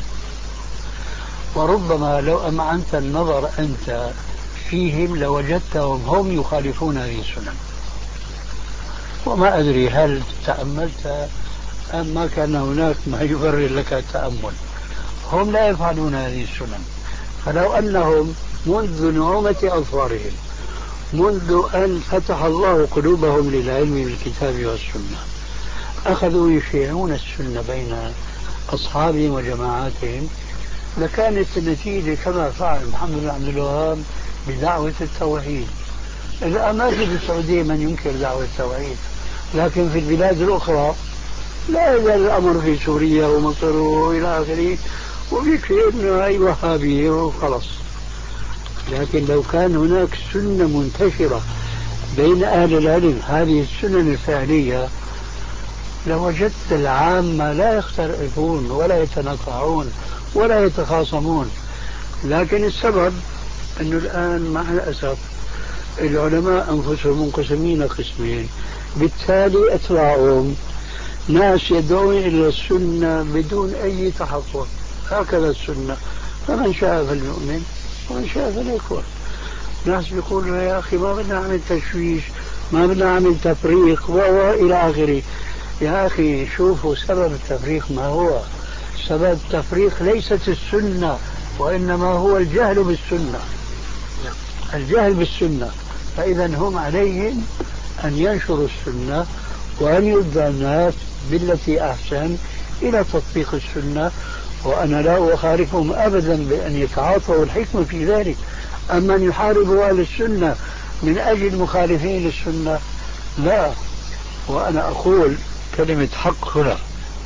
وربما لو أمعنت النظر أنت فيهم لوجدتهم هم يخالفون هذه السنن، وما أدري هل تأملت أم ما كان هناك ما يبرر لك التأمل. هم لا يفعلون هذه السنن، فلو أنهم منذ نعومة أظفارهم، منذ أن فتح الله قلوبهم للعلم بالكتاب والسنة، أخذوا يشيعون السنة بين أصحابهم وجماعاتهم، لكانت النتيجة كما فعل محمد بن عبد الوهاب بدعوة التوحيد. الآن ما في السعودية من ينكر دعوة التوحيد، لكن في البلاد الأخرى لا يزال الأمر في سوريا ومصر وإلى آخره، وبيكفي إنه أي وهابية وخلص. لكن لو كان هناك سنة منتشرة بين أهل العلم، هذه السنن الفعلية، لوجدت العامة لا يختلفون ولا يتناقعون ولا يتخاصمون. لكن السبب أنه الآن مع الأسف العلماء أنفسهم منقسمين قسمين، بالتالي أتباعهم ناس يدعون إلى السنة بدون أي تحفظ، هكذا السنة، فمن شاء فليؤمن ومن شاء فليكفر. ناس بيقولوا يا أخي ما بدنا نعمل تشويش، ما بدنا نعمل تفريق وإلى آخره. يا أخي شوفوا سبب التفريق ما هو. سبب التفريق ليست السنة، وإنما هو الجهل بالسنة، الجهل بالسنة. فإذا هم عليهم أن ينشروا السنة وأن يدعى الناس بالتي أحسن إلى تطبيق السنة، وأنا لا أخالفهم أبدا بأن يتعاطوا الحكمة في ذلك. أما أن يحاربوا أهل السنة من أجل مخالفين للسنة لا. وأنا أقول كلمة حق هنا،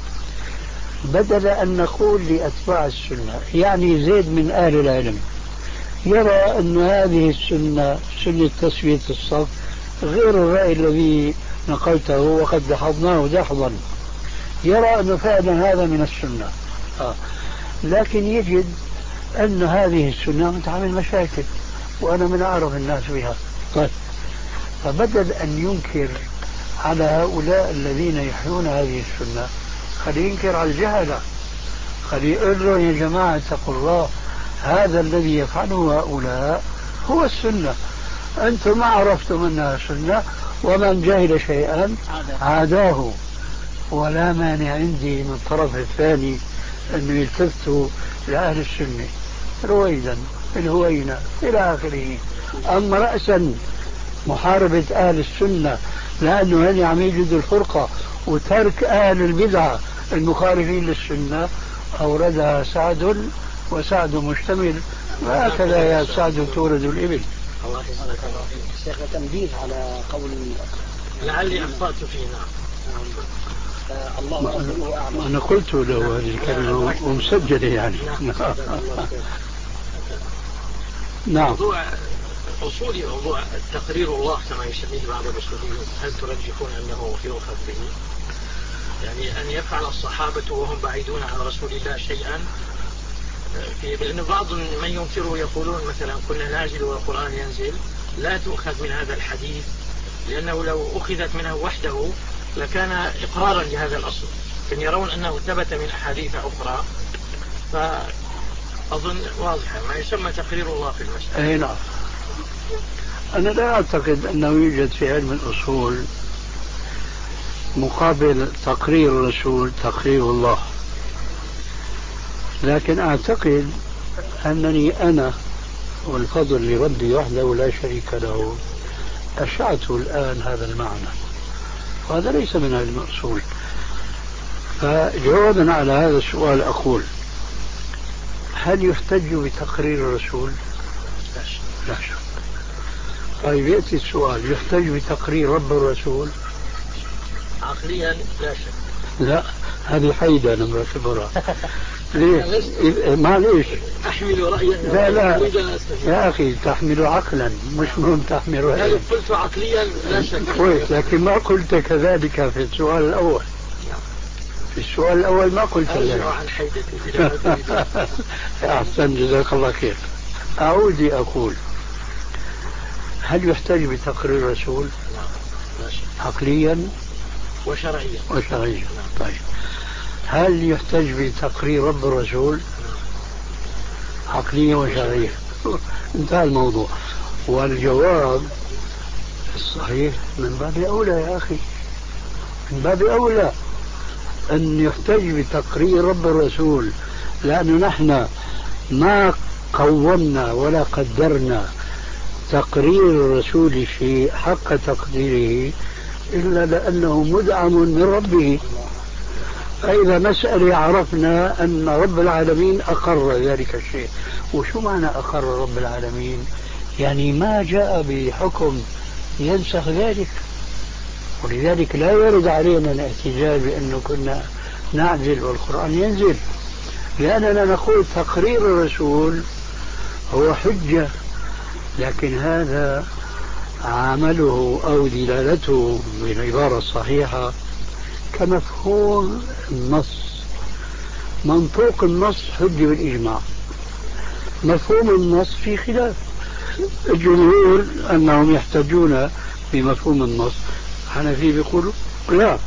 بدل أن نقول لأتباع السنة، يعني زيد من أهل العلم يرى أن هذه السنة سنة تسوية الصف غير الرأي الذي نقلته وقد دحضناه دحضا، يرى أن فعلا هذا من السنة. آه. لكن يجد أن هذه السنة تعمل مشاكل، وأنا من أعرف الناس بها. طيب. فبدل أن ينكر على هؤلاء الذين يحيون هذه السنة، خليه ينكر على الجهلة، خليه يقول له يا جماعة اتقوا الله، هذا الذي يفعله هؤلاء هو السنة، أنتم ما عرفتم أنها سنة، ومن جهل شيئا عاداه. ولا مانع عندي من الطرف الثاني أنه يلتفتوا لأهل السنة رويدا الهوينة إلى آخره. أما رأسا محاربة أهل السنة لأنه هل عم يجد الفرقة وترك أهل البدعة المخالفين للسنة أوردها سعد، وسعد مشتمل، وهكذا يا سعد تورد الإبل. الله يسلمك. شيخ تنبيه على قول لعلي أخطأت فيه. نعم. الله ورسوله أعلم. أنا قلت له هذه الكلمة ومسجلة يعني. نعم. موضوع أصولي، موضوع تقرير الله كما يسميه بعض الأصوليين، هل ترجحون أنه يؤخذ به؟ يعني أن يفعل الصحابة وهم بعيدون عن رسول الله شيئا، في لأن بعض من ينكره يقولون مثلا كنا نازل والقرآن ينزل، لا تؤخذ من هذا الحديث، لأنه لو أخذت منه وحده لكان إقرارا لهذا الأصل، لكن يرون أنه ثبت من أحاديث أخرى، فأظن واضحة ما يسمى تقرير الله في المسألة. أي نعم. أنا لا أعتقد أنه يوجد في علم الأصول مقابل تقرير الرسول تقرير الله، لكن أعتقد أنني أنا والفضل لربي وحده لا شريك له أشعته الآن هذا المعنى، وهذا ليس من علم الأصول. فجوابا على هذا السؤال أقول: هل يحتج بتقرير الرسول؟ لا شك. طيب يأتي السؤال: يحتج بتقرير رب الرسول؟ عقليا لا شك. لا، هذه حيدة أنا مرتبرها. ليش؟ معليش أحمل رأيا. لا لا يا أخي، تحمل عقلا مش مهم تحمل رأيا. قلت عقليا لا شك. كويس، لكن ما قلت كذلك في السؤال الأول. في السؤال الأول ما قلت ذلك. أرجع عن حيدتي. أحسن، جزاك الله خير. أعود أقول: هل يحتاج بتقرير الرسول؟ عقليا وشرعيا. وشرعيا. طيب، هل يحتاج بتقرير رب الرسول؟ عقليا وشرعيا. انتهى الموضوع. والجواب الصحيح من باب أولى يا أخي، من باب أولى أن يحتاج بتقرير رب الرسول، لأنه نحن ما قومنا ولا قدرنا تقرير الرسول في حق تقديره إلا لأنه مدعم من ربه. فإذا مسألة عرفنا أن رب العالمين أقر ذلك الشيء. وشو معنى أقر رب العالمين؟ يعني ما جاء بحكم ينسخ ذلك، ولذلك لا يرد علينا الاحتجاج بأنه كنا نعزل والقرآن ينزل، لأننا نقول تقرير الرسول هو حجة، لكن هذا عمله أو دلالته بالعبارة الصحيحة كمفهوم النص. منطوق النص حجة بالإجماع، مفهوم النص في خلاف. الجمهور أنهم يحتجون بمفهوم النص، حنفي بيقولوا لا.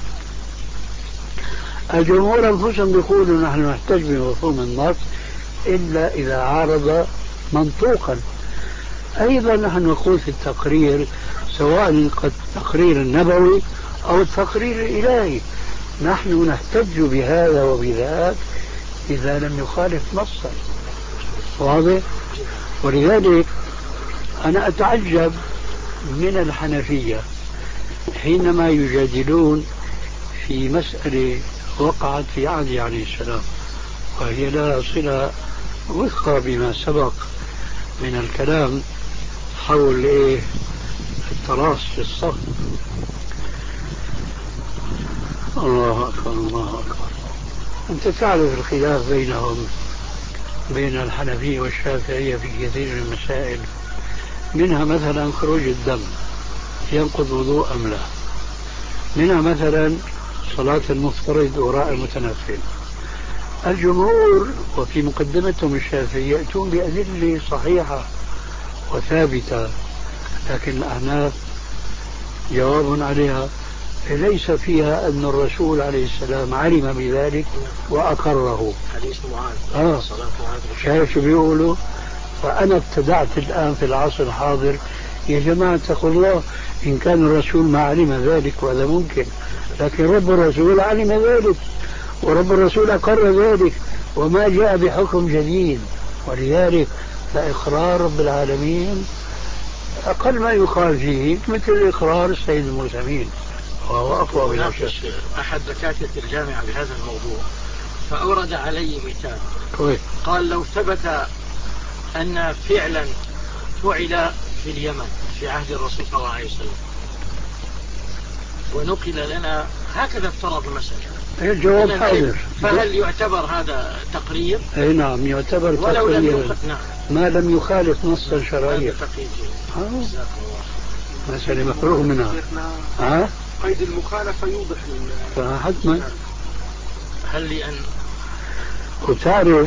الجمهور أنفسهم بيقولوا نحن نحتج بمفهوم النص إلا إذا عارض منطوقا. أيضا نحن نقول في التقرير، سواء التقرير النبوي أو التقرير الإلهي، نحن نحتج بهذا وبذاك إذا لم يخالف نصا. واضح؟ ولذلك أنا أتعجب من الحنفية حينما يجادلون في مسألة وقعت في عهده عليه السلام، وهي لها صلة وفق بما سبق من الكلام حول إيه التراص في الصف. الله أكبر الله أكبر. أنت تعرف الخلاف بينهم بين الحنفية والشافعية في كثير من المسائل، منها مثلا خروج الدم ينقض وضوء أم لا، منها مثلا صلاة المفترض وراء المتنفل. الجمهور وفي مقدمتهم الشافعية يأتون بأدلة صحيحة وثابتة، لكن الأحناف جواب عليها ليس فيها أن الرسول عليه السلام علم بذلك وأقره. حديث معاذ. آه. شايف شو بيقولوا؟ فأنا ابتدعت الآن في العصر الحاضر: يا جماعة اتقوا الله، إن كان الرسول ما علم ذلك وهذا ممكن، لكن رب الرسول علم ذلك ورب الرسول أقر ذلك وما جاء بحكم جديد. ولذلك فإقرار رب العالمين أقل ما يقال فيه مثل إقرار السيد المرسلين وهو أقوى من ناقش أحد دكاترة الجامعة بهذا الموضوع، فأورد علي مثال. كويس. قال لو ثبت أن فعلا فعل في اليمن في عهد الرسول صلى الله عليه وسلم ونقل لنا هكذا افترض المسألة، الجواب حاضر، فهل يعتبر هذا تقرير؟ اي نعم يعتبر تقرير نعم. ما لم يخالف نصا شرعيا. مسألة مفروغ منها. ها؟ قيد المخالفة يوضح حتما. هل لأن وتعرف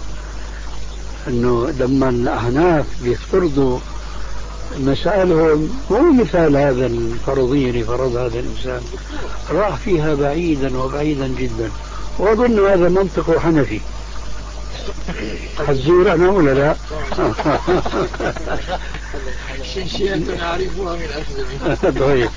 انه لما الاحناف بيفترضوا مسائلهم مو مثال هذا الفرضية اللي فرض هذا الانسان، راح فيها بعيدا وبعيدا جدا، واظن هذا منطق حنفي. حزور انا ولا لا؟ شيئا نعرفها من أخذ. طيب.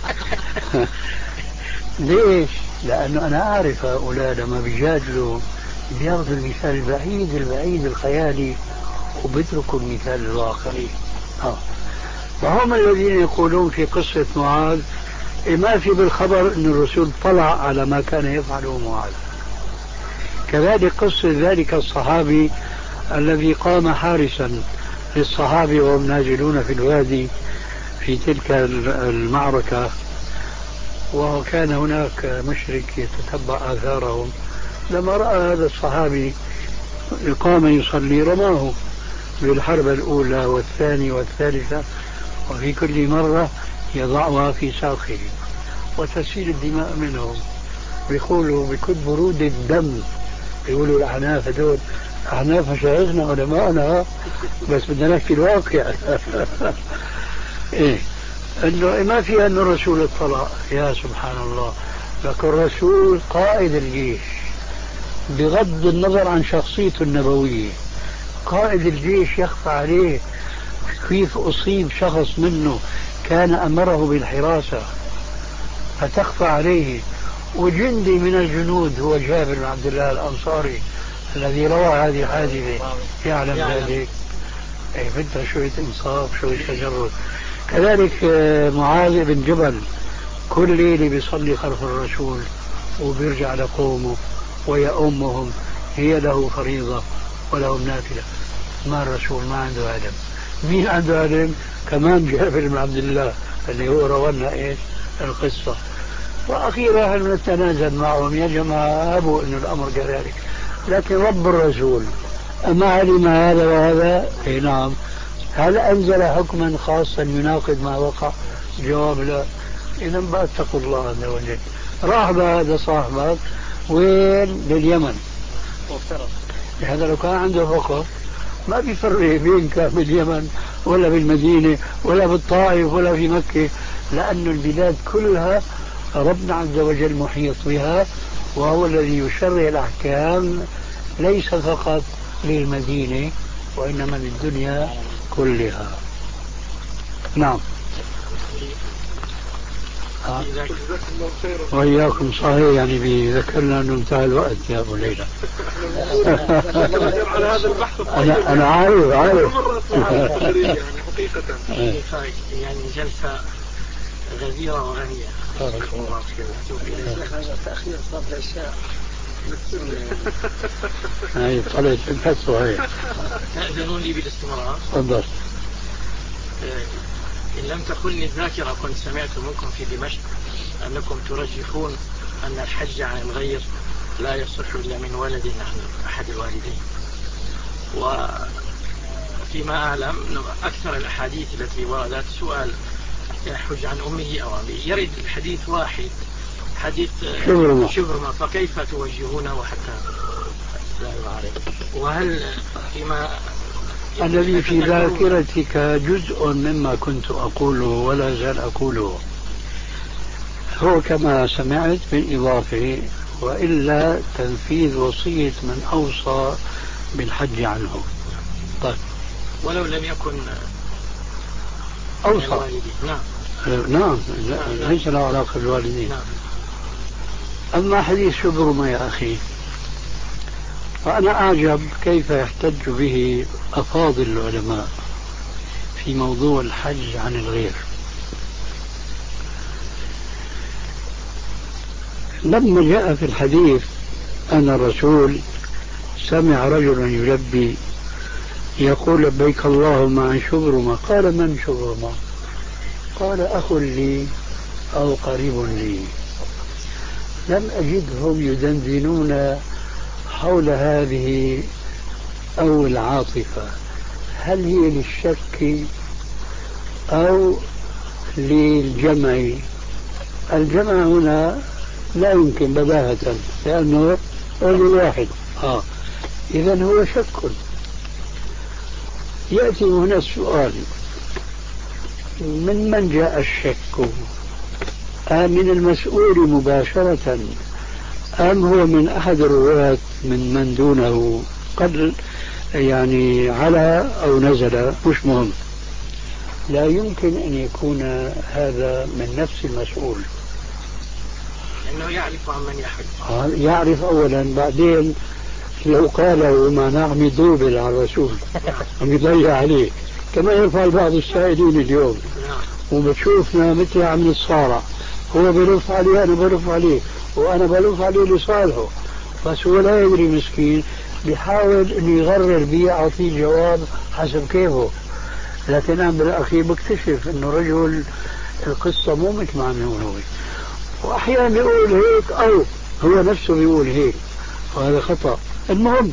ليش؟ لأنه أنا أعرف هؤلاء لما بيجادلوا بياخذوا المثال البعيد البعيد الخيالي وبيتركوا المثال الواقعي. آه. وهم الذين يقولون في قصة معاذ ما في بالخبر أن الرسول طلع على ما كان يفعله معاذ. كذلك قصة ذلك الصحابي الذي قام حارسا للصحابة وهم نازلون في الوادي في تلك المعركة، وكان هناك مشرك يتتبع آثارهم. لما رأى هذا الصحابي قام يصلي رماه بالحرب الأولى والثانية والثالثة، وفي كل مرة يضعها في ساقه وتسيل الدماء منهم. بيقولوا بكل برود الدم، بيقولوا الأحناف هذول أحناف مشايخنا علماءنا، بس بدنا نحكي الواقع. إيه إنه ما في أن الرسول اطلع. يا سبحان الله، لكن الرسول قائد الجيش بغض النظر عن شخصيته النبوية، قائد الجيش يخفى عليه كيف أصيب شخص منه كان أمره بالحراسة فتخفى عليه، وجندي من الجنود هو جابر بن عبد الله الأنصاري الذي روى هذه الحادثة يعلم ذلك. أي بدها شوية إنصاف شوية تجرد. كذلك معاذ بن جبل كل ليلة بيصلي خلف الرسول وبيرجع لقومه ويأمهم، هي له فريضة ولهم نافلة. ما الرسول ما عنده علم. مين عنده علم؟ كمان جابر بن عبد الله اللي هو رونا إيش القصة. وأخيرا هل نتنازل معهم يا جماعة أبوا إنه الأمر كذلك، لكن رب الرسول أما علم هذا وهذا؟ إيه نعم. هل أنزل حكما خاصا يناقض ما وقع؟ جواب لا. إذا بقى اتقوا الله عز وجل. راح هذا صاحبك وين؟ لليمن. هذا لو كان عنده فقه ما بيفرق بين كان باليمن ولا بالمدينة ولا بالطائف ولا في مكة، لأن البلاد كلها ربنا عز وجل محيط بها، وهو الذي يشرع الأحكام ليس فقط للمدينة وإنما للدنيا كلها. نعم. آه. وإياكم صحيح، يعني بذكرنا أنه انتهى الوقت يا أبو ليلى. أنا أنا عارف عارف يعني جلسة غزيرة وغنية. تأخير صلاة العشاء. هاي طلعت الفتوى هاي. تأذنون لي بالاستمرار؟ تفضل. إن لم تخلني الذاكرة كنت سمعت منكم في دمشق أنكم ترجحون أن الحج عن الغير لا يصح إلا من ولد عن أحد الوالدين. وفيما أعلم أكثر الأحاديث التي وردت سؤال يحج عن أمه أو أبيه، يرد الحديث واحد حديث شبرمة شبرمة، فكيف توجهونه حتى لا يعرف؟ وهل فيما الذي في ذاكرتك جزء مما كنت أقوله ولا زال أقوله هو كما سمعت بالإضافة، وإلا تنفيذ وصية من أوصى بالحج عنه. طيب ولو لم يكن أوصى. نعم نعم ليس له علاقة بالوالدين. نعم. أما حديث شبرمة يا أخي فأنا أعجب كيف يحتج به أفاضل العلماء في موضوع الحج عن الغير. لما جاء في الحديث أن الرسول سمع رجلا يلبي يقول لبيك اللهم عن شبرمة، قال من شبرمة؟ قال أخ لي أو قريب لي. لم أجدهم يدندنون حول هذه أو العاطفة، هل هي للشك أو للجمع؟ الجمع هنا لا يمكن بداهة لأنه رجل واحد. آه. إذن هو شك. يأتي هنا السؤال: من من جاء الشك؟ أم من المسؤول مباشرة أم هو من أحد الرواة من من دونه قد يعني على أو نزل؟ مش مهم، لا يمكن أن يكون هذا من نفس المسؤول، لأنه يعرف عن من يحب. يعرف أولا، بعدين لو قاله ما نعم يدوبل على الرسول عم يضيع عليه كما يفعل بعض السائلين اليوم. وبتشوفنا مثل عم نتصارع، هو بلف عليه أنا بلف عليه وأنا بلف عليه لصالحه، بس هو لا يدري مسكين، بيحاول أن يغرر بي يعطيه جواب حسب كيفه، لكن أنا بالأخير بكتشف أنه رجل القصة مو مثل ما عم يقول هو، وأحيانا بيقول هيك أو هو نفسه بيقول هيك، وهذا خطأ. المهم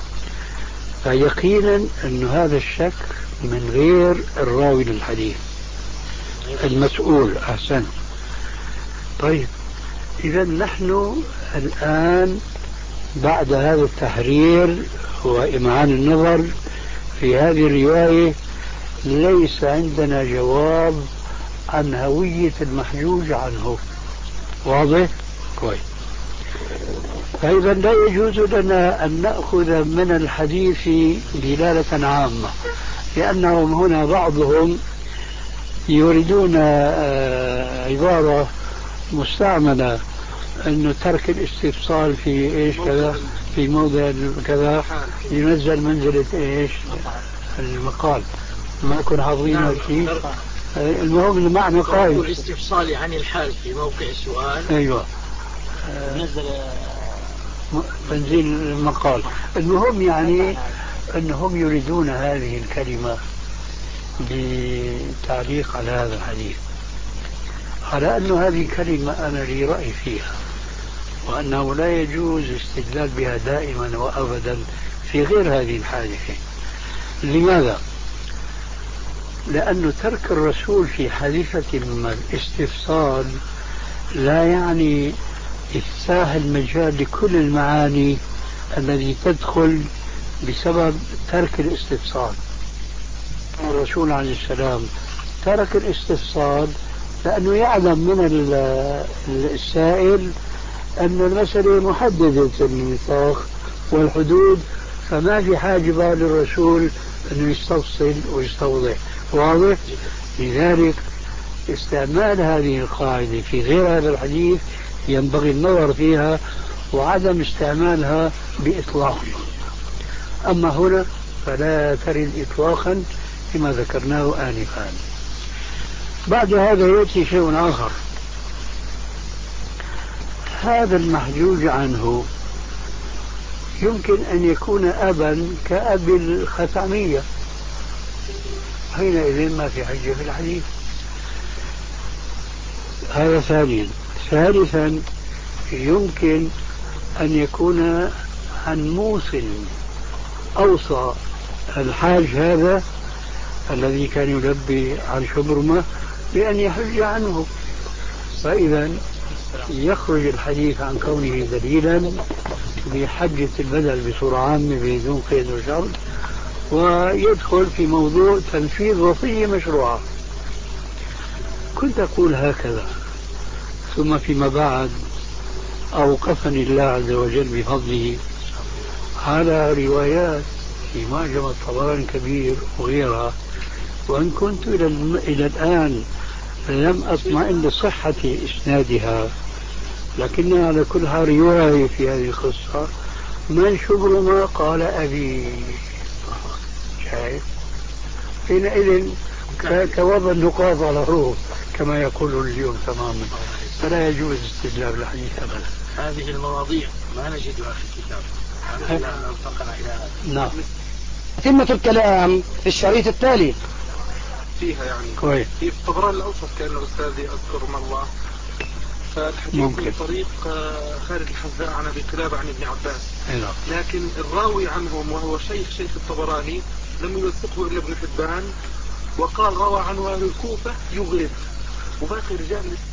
فيقينا أن هذا الشك من غير الراوي للحديث المسؤول. أحسن. طيب إذا نحن الآن بعد هذا التحرير وإمعان النظر في هذه الرواية ليس عندنا جواب عن هوية المحجوج عنه. واضح؟ كويس. فإذا لا يجوز لنا أن نأخذ من الحديث دلالة عامة، لأنهم هنا بعضهم يريدون عبارة مستعملة أنه ترك الاستفصال في إيش كذا في موضع كذا ينزل منزلة إيش المقال، ما يكون حافظين شيء. المهم المعنى قائم، الاستفصال عن الحال في موقع السؤال. أيوة، نزل تنزيل المقال. المهم يعني أنهم يريدون هذه الكلمة بتعليق على هذا الحديث، على أن هذه كلمة أنا لي رأي فيها، وأنه لا يجوز الاستدلال بها دائما وأبدا في غير هذه الحادثة. لماذا؟ لأن ترك الرسول في حادثة الاستفصال لا يعني إفساح المجال لكل المعاني التي تدخل بسبب ترك الاستفصال. الرسول عليه السلام ترك الاستفصال لأنه يعلم من السائل أن المسألة محددة النطاق والحدود، فما في حاجة بقى للرسول أنه يستفصل ويستوضح. واضح؟ لذلك استعمال هذه القاعدة في غير هذا الحديث ينبغي النظر فيها وعدم استعمالها بإطلاق. أما هنا فلا ترد إطلاقا كما ذكرناه آنفا. بعد هذا يأتي شيء آخر، هذا المحجوج عنه يمكن أن يكون أبا كأب الخثعمية، حينئذ ما في حجة في الحديث. هذا ثانيا. ثالثا يمكن أن يكون عن موصل أوصى الحاج هذا الذي كان يلبي عن شبرمة بأن يحج عنه، فإذا يخرج الحديث عن كونه دليلا بحجة البدل بصورة عامة بدون قيد وشرط، ويدخل في موضوع تنفيذ وصية مشروعة. كنت أقول هكذا، ثم فيما بعد أوقفني الله عز وجل بفضله على روايات في معجم الطبراني الكبير وغيرها، وإن كنت إلى, إلى الآن لم أطمئن لصحة إسنادها، لكنها على كل حال رواية في هذه القصة. من شبرمة قال أبي، شايف؟ حينئذ كوضع النقاط على الروح كما يقول اليوم تماما. فلا يجوز استدلال الحديث أبدا. هذه المواضيع ما نجدها في الكتاب. هذا لو ارتقنا إلى هذا. نعم. تتمة الكلام في الشريط التالي فيها يعني كويس. في الطبراني الأوسط كان أستاذي أذكر ما الله، فالحديث ممكن. من طريق خالد الحذاء عن أبي قلابة عن ابن عباس، إيه. لكن الراوي عنهم وهو شيخ شيخ الطبراني لم يوثقه إلا ابن حبان، وقال روى عنه أهل الكوفة يغلب، وباقي رجال